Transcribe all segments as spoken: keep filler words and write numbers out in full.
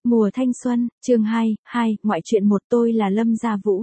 Mùa thanh xuân, chương hai, hai, ngoại truyện một tôi là Lâm Gia Vũ.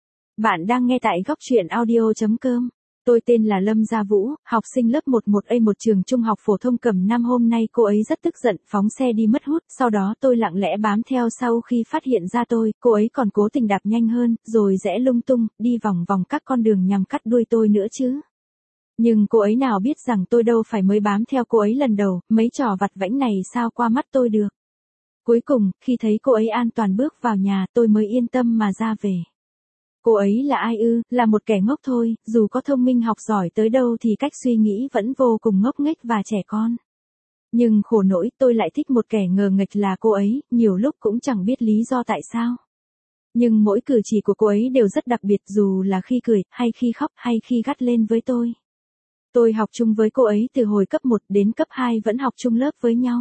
Bạn đang nghe tại góc truyện audio chấm com. Tôi tên là Lâm Gia Vũ, học sinh lớp mười một A một trường trung học phổ thông Cẩm Nam. Hôm nay cô ấy rất tức giận, phóng xe đi mất hút, sau đó tôi lặng lẽ bám theo sau khi phát hiện ra tôi, cô ấy còn cố tình đạp nhanh hơn, rồi rẽ lung tung, đi vòng vòng các con đường nhằm cắt đuôi tôi nữa chứ. Nhưng cô ấy nào biết rằng tôi đâu phải mới bám theo cô ấy lần đầu, mấy trò vặt vãnh này sao qua mắt tôi được. Cuối cùng, khi thấy cô ấy an toàn bước vào nhà, tôi mới yên tâm mà ra về. Cô ấy là ai ư? Là một kẻ ngốc thôi, dù có thông minh học giỏi tới đâu thì cách suy nghĩ vẫn vô cùng ngốc nghếch và trẻ con. Nhưng khổ nỗi tôi lại thích một kẻ ngờ nghệch là cô ấy, nhiều lúc cũng chẳng biết lý do tại sao. Nhưng mỗi cử chỉ của cô ấy đều rất đặc biệt, dù là khi cười, hay khi khóc, hay khi gắt lên với tôi. Tôi học chung với cô ấy từ hồi cấp một đến cấp hai vẫn học chung lớp với nhau.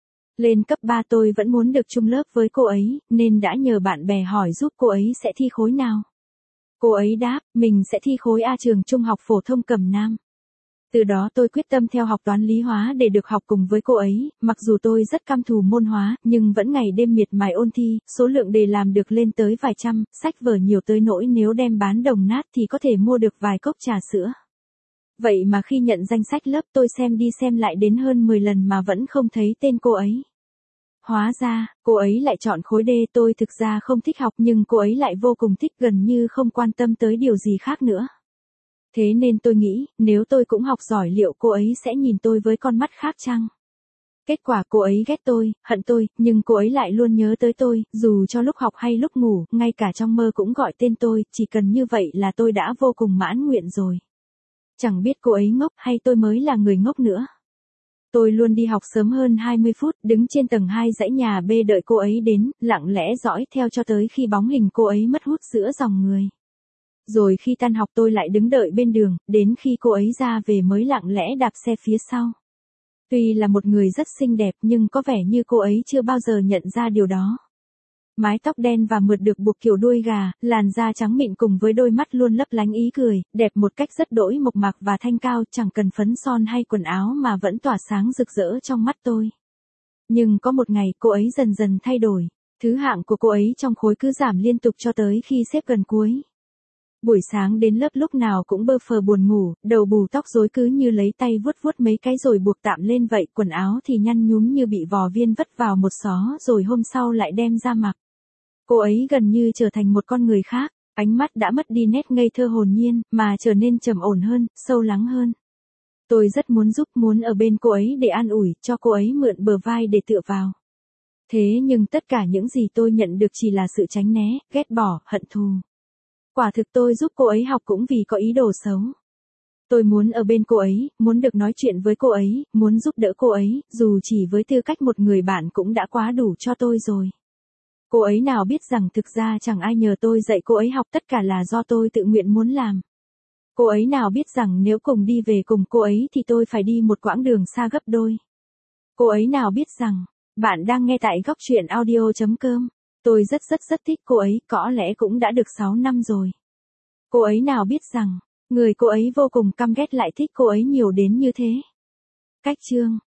Lên cấp ba tôi vẫn muốn được chung lớp với cô ấy, nên đã nhờ bạn bè hỏi giúp cô ấy sẽ thi khối nào. Cô ấy đáp, mình sẽ thi khối A trường trung học phổ thông Cẩm Nam. Từ đó tôi quyết tâm theo học toán lý hóa để được học cùng với cô ấy, mặc dù tôi rất căm thù môn hóa, nhưng vẫn ngày đêm miệt mài ôn thi, số lượng đề làm được lên tới vài trăm, sách vở nhiều tới nỗi nếu đem bán đồng nát thì có thể mua được vài cốc trà sữa. Vậy mà khi nhận danh sách lớp tôi xem đi xem lại đến hơn mười lần mà vẫn không thấy tên cô ấy. Hóa ra, cô ấy lại chọn khối D. Tôi thực ra không thích học nhưng cô ấy lại vô cùng thích, gần như không quan tâm tới điều gì khác nữa. Thế nên tôi nghĩ, nếu tôi cũng học giỏi liệu cô ấy sẽ nhìn tôi với con mắt khác chăng? Kết quả cô ấy ghét tôi, hận tôi, nhưng cô ấy lại luôn nhớ tới tôi, dù cho lúc học hay lúc ngủ, ngay cả trong mơ cũng gọi tên tôi, chỉ cần như vậy là tôi đã vô cùng mãn nguyện rồi. Chẳng biết cô ấy ngốc hay tôi mới là người ngốc nữa. Tôi luôn đi học sớm hơn hai mươi phút, đứng trên tầng hai dãy nhà B đợi cô ấy đến, lặng lẽ dõi theo cho tới khi bóng hình cô ấy mất hút giữa dòng người. Rồi khi tan học tôi lại đứng đợi bên đường, đến khi cô ấy ra về mới lặng lẽ đạp xe phía sau. Tuy là một người rất xinh đẹp nhưng có vẻ như cô ấy chưa bao giờ nhận ra điều đó. Mái tóc đen và mượt được buộc kiểu đuôi gà, làn da trắng mịn cùng với đôi mắt luôn lấp lánh ý cười, đẹp một cách rất đỗi mộc mạc và thanh cao, chẳng cần phấn son hay quần áo mà vẫn tỏa sáng rực rỡ trong mắt tôi. Nhưng có một ngày cô ấy dần dần thay đổi, thứ hạng của cô ấy trong khối cứ giảm liên tục cho tới khi xếp gần cuối. Buổi sáng đến lớp lúc nào cũng bơ phờ buồn ngủ, đầu bù tóc rối cứ như lấy tay vuốt vuốt mấy cái rồi buộc tạm lên vậy, quần áo thì nhăn nhúm như bị vò viên vất vào một xó rồi hôm sau lại đem ra mặc. Cô ấy gần như trở thành một con người khác, ánh mắt đã mất đi nét ngây thơ hồn nhiên, mà trở nên trầm ổn hơn, sâu lắng hơn. Tôi rất muốn giúp, muốn ở bên cô ấy để an ủi, cho cô ấy mượn bờ vai để tựa vào. Thế nhưng tất cả những gì tôi nhận được chỉ là sự tránh né, ghét bỏ, hận thù. Quả thực tôi giúp cô ấy học cũng vì có ý đồ xấu. Tôi muốn ở bên cô ấy, muốn được nói chuyện với cô ấy, muốn giúp đỡ cô ấy, dù chỉ với tư cách một người bạn cũng đã quá đủ cho tôi rồi. Cô ấy nào biết rằng thực ra chẳng ai nhờ tôi dạy cô ấy học, tất cả là do tôi tự nguyện muốn làm. Cô ấy nào biết rằng nếu cùng đi về cùng cô ấy thì tôi phải đi một quãng đường xa gấp đôi. Cô ấy nào biết rằng, bạn đang nghe tại góc truyện audio chấm com. Tôi rất rất rất thích cô ấy, có lẽ cũng đã được sáu năm rồi. Cô ấy nào biết rằng, người cô ấy vô cùng căm ghét lại thích cô ấy nhiều đến như thế. Cách chương